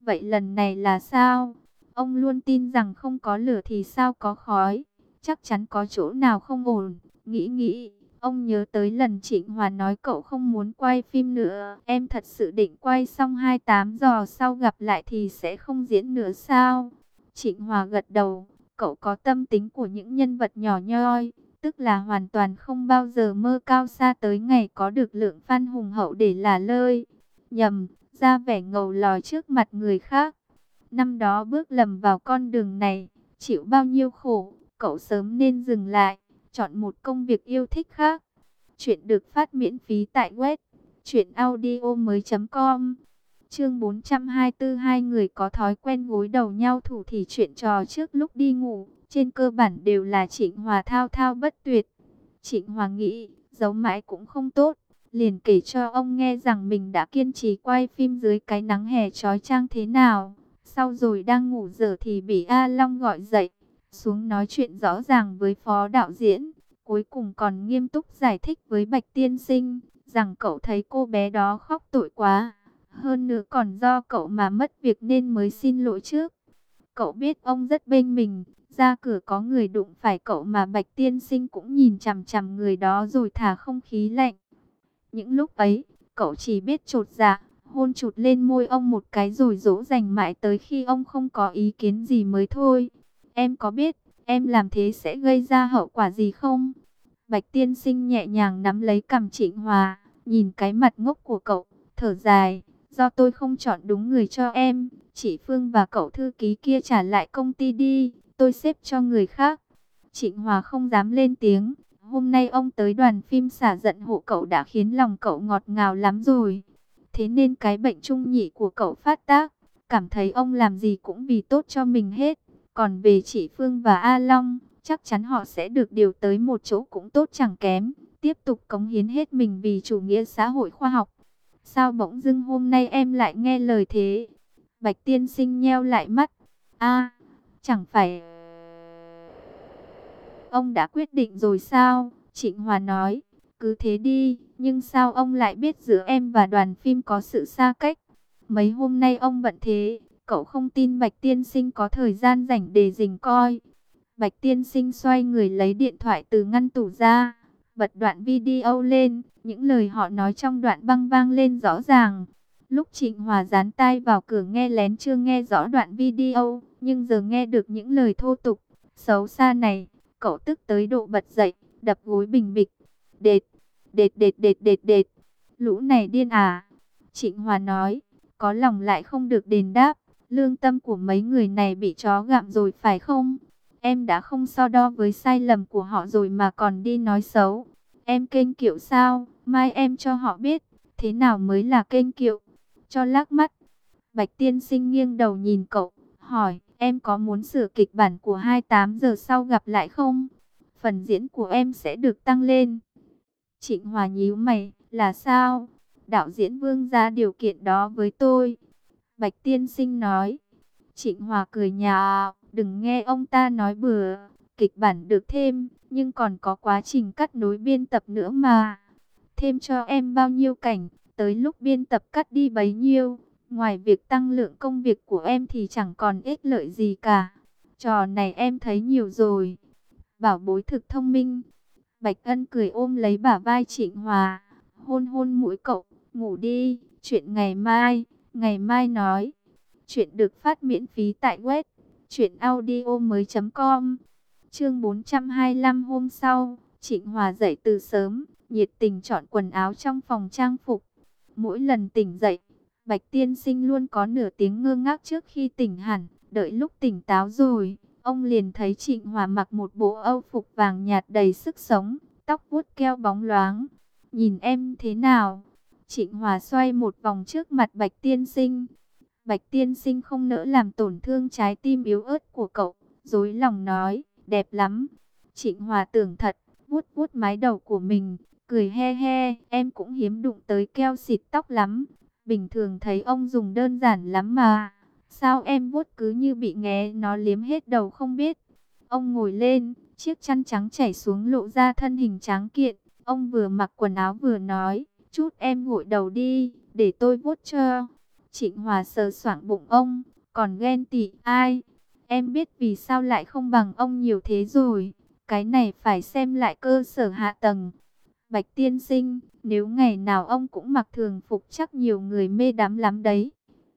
Vậy lần này là sao? Ông luôn tin rằng không có lửa thì sao có khói. Chắc chắn có chỗ nào không ổn. Nghĩ nghĩ, ông nhớ tới lần Trịnh Hòa nói cậu không muốn quay phim nữa. Em thật sự định quay xong hai mươi tám giờ sau gặp lại thì sẽ không diễn nữa sao? Trịnh Hòa gật đầu. Cậu có tâm tính của những nhân vật nhỏ nhoi, tức là hoàn toàn không bao giờ mơ cao xa tới ngày có được lượng fan hùng hậu để là lơi. Nhầm, ra vẻ ngầu lòi trước mặt người khác. Năm đó bước lầm vào con đường này, chịu bao nhiêu khổ, cậu sớm nên dừng lại, chọn một công việc yêu thích khác. Chuyện được phát miễn phí tại web truyện audio mới chấm com. Chương bốn trăm hai mươi tư. Hai người có thói quen gối đầu nhau thủ thì chuyện trò trước lúc đi ngủ, trên cơ bản đều là Trịnh Hòa thao thao bất tuyệt. Trịnh Hòa nghĩ, giấu mãi cũng không tốt, liền kể cho ông nghe rằng mình đã kiên trì quay phim dưới cái nắng hè chói chang thế nào. Sau rồi đang ngủ dở thì bị A Long gọi dậy, xuống nói chuyện rõ ràng với phó đạo diễn. Cuối cùng còn nghiêm túc giải thích với Bạch Tiên Sinh, rằng cậu thấy cô bé đó khóc tội quá. Hơn nữa còn do cậu mà mất việc nên mới xin lỗi trước. Cậu biết ông rất bênh mình, ra cửa có người đụng phải cậu mà Bạch Tiên Sinh cũng nhìn chằm chằm người đó rồi thả không khí lạnh. Những lúc ấy, cậu chỉ biết chột dạ, hôn chụt lên môi ông một cái rồi dỗ dành mãi tới khi ông không có ý kiến gì mới thôi. Em có biết, em làm thế sẽ gây ra hậu quả gì không? Bạch Tiên Sinh nhẹ nhàng nắm lấy cằm Trịnh Hòa, nhìn cái mặt ngốc của cậu, thở dài. Do tôi không chọn đúng người cho em, chị Phương và cậu thư ký kia trả lại công ty đi, tôi xếp cho người khác. Trịnh Hòa không dám lên tiếng. Hôm nay ông tới đoàn phim xả giận hộ cậu đã khiến lòng cậu ngọt ngào lắm rồi. Thế nên cái bệnh trung nhị của cậu phát tác, cảm thấy ông làm gì cũng vì tốt cho mình hết. Còn về chị Phương và A Long, chắc chắn họ sẽ được điều tới một chỗ cũng tốt chẳng kém, tiếp tục cống hiến hết mình vì chủ nghĩa xã hội khoa học. Sao bỗng dưng hôm nay em lại nghe lời thế? Bạch Tiên Sinh nheo lại mắt. A, chẳng phải ông đã quyết định rồi sao? Trịnh Hòa nói, cứ thế đi, nhưng sao ông lại biết giữa em và đoàn phim có sự xa cách? Mấy hôm nay ông bận thế, cậu không tin Bạch Tiên Sinh có thời gian rảnh để rình coi. Bạch Tiên Sinh xoay người lấy điện thoại từ ngăn tủ ra, bật đoạn video lên, những lời họ nói trong đoạn băng vang lên rõ ràng. Lúc Trịnh Hòa dán tai vào cửa nghe lén chưa nghe rõ đoạn video, nhưng giờ nghe được những lời thô tục, xấu xa này, cậu tức tới độ bật dậy, đập gối bình bịch. Đệt, đệt đệt đệt đệt đệt, lũ này điên à? Trịnh Hòa nói, có lòng lại không được đền đáp, lương tâm của mấy người này bị chó gặm rồi phải không? Em đã không so đo với sai lầm của họ rồi mà còn đi nói xấu. Em kênh kiệu sao? Mai em cho họ biết, thế nào mới là kênh kiệu? Cho lác mắt. Bạch Tiên Sinh nghiêng đầu nhìn cậu, hỏi, em có muốn sửa kịch bản của hai mươi tám giờ sau gặp lại không? Phần diễn của em sẽ được tăng lên. Trịnh Hòa nhíu mày, là sao? Đạo diễn Vương ra điều kiện đó với tôi. Bạch Tiên Sinh nói. Trịnh Hòa cười nhạo, đừng nghe ông ta nói bừa. Kịch bản được thêm, nhưng còn có quá trình cắt nối biên tập nữa mà. Thêm cho em bao nhiêu cảnh, tới lúc biên tập cắt đi bấy nhiêu. Ngoài việc tăng lượng công việc của em thì chẳng còn ích lợi gì cả. Trò này em thấy nhiều rồi. Bảo bối thực thông minh. Bạch Ân cười ôm lấy bả vai Trịnh Hòa, hôn hôn mũi cậu, ngủ đi, chuyện ngày mai, ngày mai nói. Chuyện được phát miễn phí tại web truyện audio mới chấm com. Chương bốn trăm hai mươi lăm. Hôm sau, Trịnh Hòa dậy từ sớm, nhiệt tình chọn quần áo trong phòng trang phục. Mỗi lần tỉnh dậy, Bạch Tiên Sinh luôn có nửa tiếng ngơ ngác trước khi tỉnh hẳn. Đợi lúc tỉnh táo rồi, ông liền thấy Trịnh Hòa mặc một bộ âu phục vàng nhạt đầy sức sống, tóc vuốt keo bóng loáng. Nhìn em thế nào? Trịnh Hòa xoay một vòng trước mặt Bạch Tiên Sinh. Bạch Tiên Sinh không nỡ làm tổn thương trái tim yếu ớt của cậu, dối lòng nói, đẹp lắm. Trịnh Hòa tưởng thật, vuốt vuốt mái đầu của mình, cười he he, em cũng hiếm đụng tới keo xịt tóc lắm. Bình thường thấy ông dùng đơn giản lắm mà. Sao em vuốt cứ như bị nghé nó liếm hết đầu không biết. Ông ngồi lên, chiếc chăn trắng chảy xuống lộ ra thân hình tráng kiện. Ông vừa mặc quần áo vừa nói, chút em gội đầu đi, để tôi vuốt cho. Trịnh Hòa sờ soạng bụng ông, còn ghen tị ai? Em biết vì sao lại không bằng ông nhiều thế rồi. Cái này phải xem lại cơ sở hạ tầng. Bạch tiên sinh, nếu ngày nào ông cũng mặc thường phục chắc nhiều người mê đắm lắm đấy.